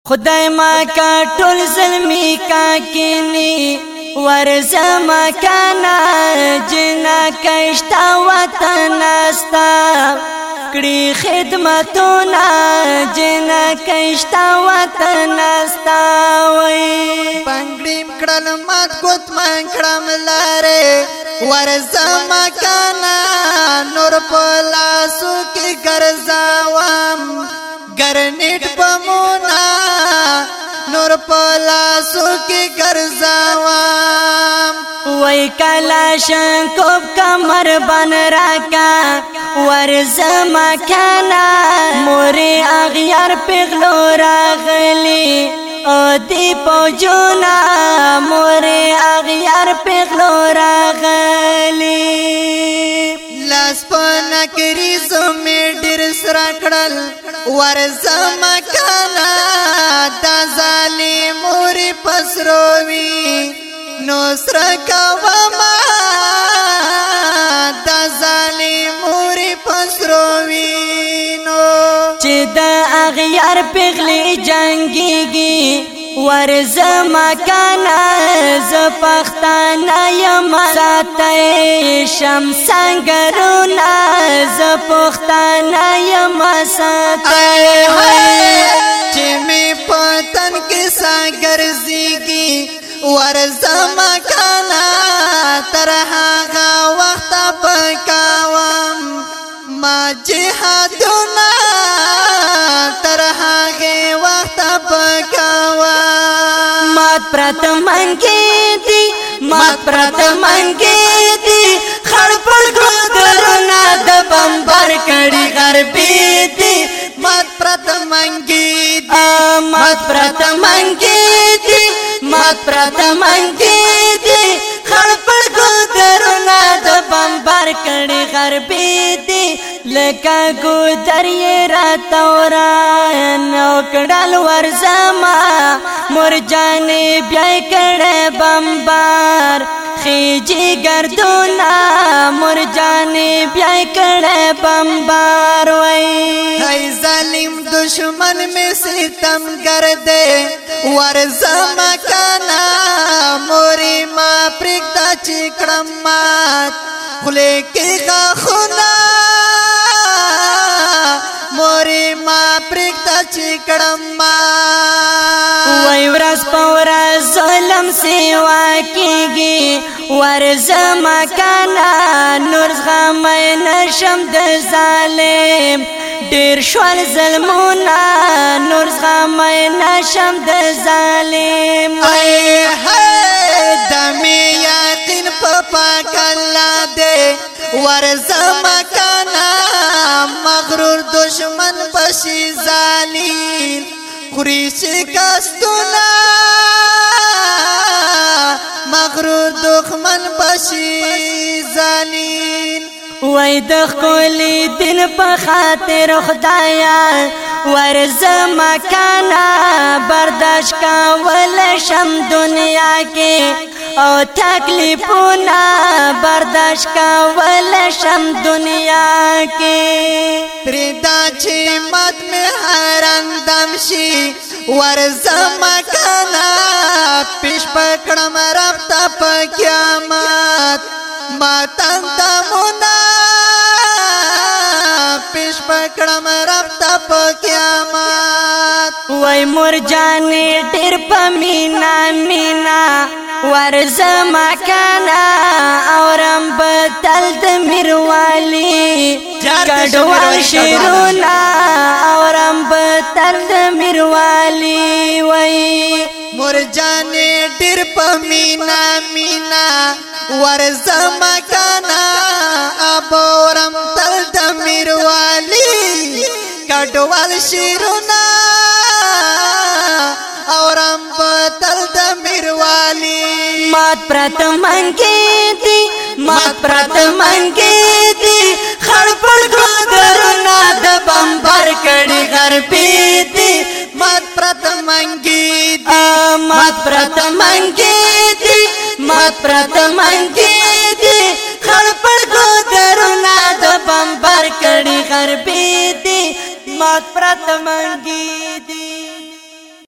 خدای ما کا ټول ظلمی کا کینی ورزما کانا جنا کشتا وطن استا کړي خدمتونه جنا کشتا وطن استا وای پنګړم کړل مات کوت من کړم لاره ورزما کانا نور پلاسو کې ګرځاوم ګرنټ پمونا نور پلاسو کې ګرځاوم وای کلاشن کوب کمر بن راکا ورزما کانا موري اغیار پغلو راغلی او دی پوجونا موري اغیار پغلو راغلی لاس پنا کری زمې ډېر سره کړل ورزما کانا دا ظالم موري پسروي نو سره کاوما دا ظالم موري پسروي نو چې دا اغیار پغلی جنگيږي ورزما کانا ز پښتانه یم ساتي شمسنګرونا ز پښتانه یم ساتي چې می پتن کې ساګرځيږي ورزما کانا تر هغه وخت پکاوم ما جهادونه تر هغه وخت پکاوم مات پرت منګي دي مات پرت منګي دي خړپړ ګدرنا د بمبر کړي غربي دي مات پرت منګي دي مات پرت منګي دي مات پرت منګي دي خړپړ ګدرنا د بمبر کړي غربي دي لکه ګدرې راتورا نو کډل ورزما مرجانې بیا کړه بمبار خېجي ګردونا مرجانې بیا کړه بمبار وای هاي ظالم دشمن میں ستم گردے ورزما کانا موري ما پرکتا چکړم مات خله کې غاخنا موري ما پرکتا چکړم مات وای ورځ پورا ظلم سیوا کیږي ورزما کانا نور غم نشم د ظالم ډیر شوال ظلمونه نور غم نشم د ظالم ای هی دمه یقین په پاک الله دې ورزما کانا مغرور دشمن بشي ظالم خوري شکستونه مغرور دښمن بشي ظالم وای د خولي دین په خاطر خدایا ورزما کانا برداشت کول شم دنیا کې او تکلیفونه برداشت کول شم دنیا کې پردا چې مات مې حیران دم شي ورزما کانا پیش پکړم رفتا په قیامت ماتم دمونا پیش پکړم رفتا په قیامت وای مرجانې ډېر پمینا مینا ورزما کانا اورم بدل د میروالی کډوال شیرونا اورم بدل د میروالی وای مرجانې ډېر پمینا مینا ورزما کانا ابورم تل د میروالی کډوال شیرونا اورم تل د میروالی مات پرت منګي دي مات پرت منګي دي خړپړ ګدرنا د بمبر کړي غربي دي مات پرت منګي دي مات پرت منګي دي مات پرت منګي دي خړپړ ګدرنا د بمبر کړي غربي دي مات پرت منګي دي